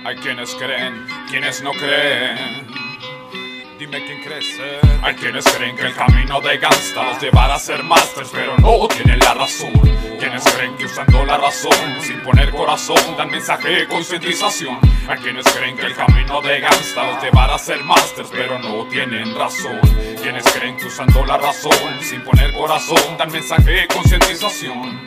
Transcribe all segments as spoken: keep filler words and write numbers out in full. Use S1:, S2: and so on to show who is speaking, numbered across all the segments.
S1: Hay quienes creen, quienes no creen. Dime quién cree ser. Hay quienes creen que el camino de gangsta los llevará a ser masters, pero no tienen la razón. Quienes creen que usando la razón, sin poner corazón, dan mensaje de concientización. Hay quienes creen que el camino de gangsta los llevará a ser masters, pero no tienen razón. Quienes creen que usando la razón, sin poner corazón, dan mensaje de concientización.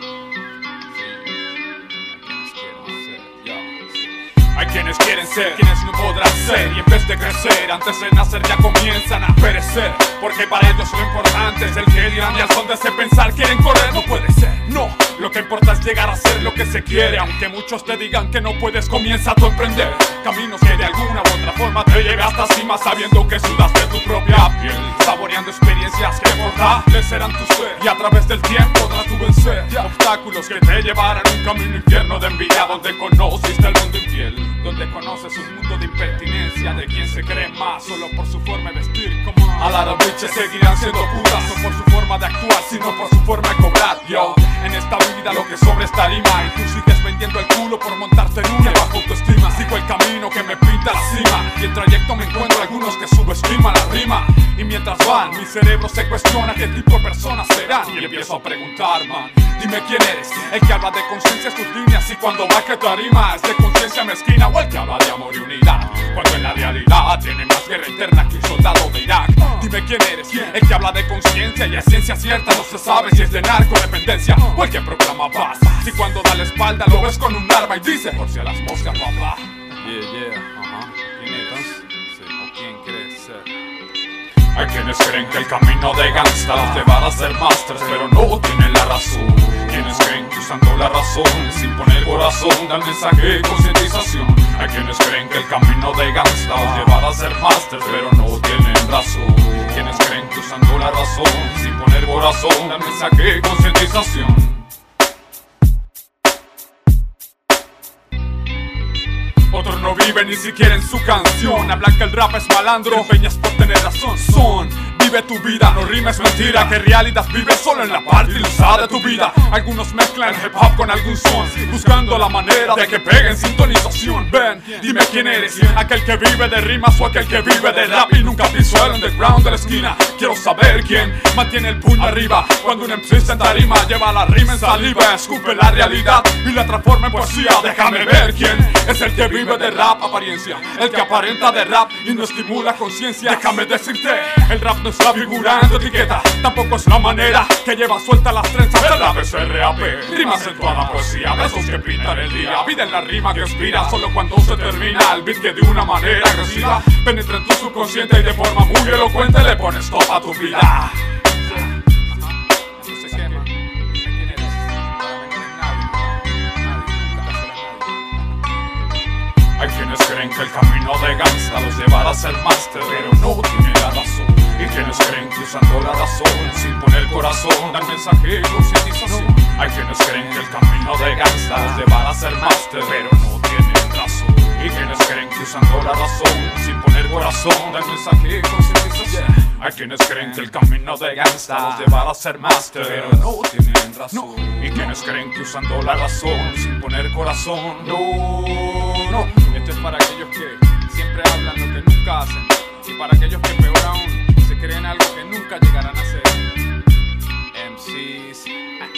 S1: Hay quienes quieren ser, quienes no podrán ser, y en vez de crecer, antes de nacer ya comienzan a perecer. Porque para ellos lo importante es el que dirán, y al son de ese pensar quieren correr. No puede ser, no, lo que importa es llegar a ser lo que se quiere. Aunque muchos te digan que no puedes, comienza tú a emprender caminos que de alguna u otra forma te lleve hasta cima, sabiendo que sudaste tu propia piel, saboreando experiencias que fortalecerán tu ser, y a través del tiempo podrás tú vencer obstáculos que te llevarán a un camino infierno de envidia, donde conociste el mundo infiel, donde conoces un mundo de impertinencia, de quien se cree más solo por su forma de vestir. Como a lot of bitches seguirán siendo putas, no por su forma de actuar, sino por su forma de cobrar. Yo, en esta vida lo que sobra es tarima, y tú sigues vendiendo el culo por montarte en una bajo autoestima. Sigo el camino que me pinta la cima, y en trayecto me encuentro algunos que subestiman la rima. Y mientras van, mi cerebro se cuestiona qué tipo de personas serán, y empiezo a preguntar, man, dime quién eres, el que habla de conciencia sus líneas, y cuando va que tarima es de conciencia mezquina, o el que habla de amor y unidad, cuando en la realidad tiene más guerra interna que un soldado de Irak. Dime quién eres, el que habla de conciencia y es ciencia cierta, no se sabe si es de narcodependencia o el que proclama paz, si cuando da la espalda lo ves con un arma y dice por si a las moscas, papá.
S2: Yeah, yeah, ajá. ¿Quién eres? Sí, ¿o quién crees ser?
S1: Hay quienes creen que el camino de gangsta los llevará a ser masters, pero no tienen la razón. Quienes creen que usando la razón, sin poner corazón, dan mensaje de concientización. Hay quienes creen que el camino de gangsta los llevará a ser masters, pero no tienen razón. Quienes creen que usando la razón, sin poner corazón, dan mensaje de concientización. Otros no viven ni siquiera en su canción, hablan que el rap es malandro, empeñas por tener razón. Son, vive tu vida, no rimes mentira, que realidad vive solo en la parte ilusa de tu vida. Algunos mezclan hip hop con algún son, buscando la manera de que peguen sintonización. Ven, dime quién eres, aquel que vive de rimas o aquel que vive de rap y nunca pisó el underground de la esquina. Quiero saber quién mantiene el puño arriba cuando un M C en tarima lleva la rima en saliva, escupe la realidad y la transforma en poesía. Déjame ver quién es el que vive de rap apariencia, el que aparenta de rap y no estimula conciencia. Déjame decirte, el rap no está figurando etiqueta, tampoco es la manera que lleva suelta las trenzas del A B C R A P. Rimas en toda la poesía, versos que pintan el día, vida en la rima que inspira solo cuando se termina el beat que de una manera agresiva penetra en tu subconsciente y de forma muy elocuente le pones stop a tu vida. Hay quienes creen que el camino de gangsta los llevará a ser máster, pero no tienen la razón. Y quienes creen que usando la razón, sin poner corazón, dan mensaje de concientización. Hay quienes creen que el camino de gangsta los llevará a ser máster, pero no tienen razón. Y quienes creen que usando la razón, sin poner corazón, dan mensaje de concientización. Hay quienes creen que el camino de gangsta los llevará a ser máster, pero no tienen razón. Y quienes creen que usando la razón, sin poner corazón, no, no.
S2: Esto es para aquellos que siempre hablan lo que nunca hacen, y para aquellos que peor aún se creen algo que nunca llegarán a ser. M Cs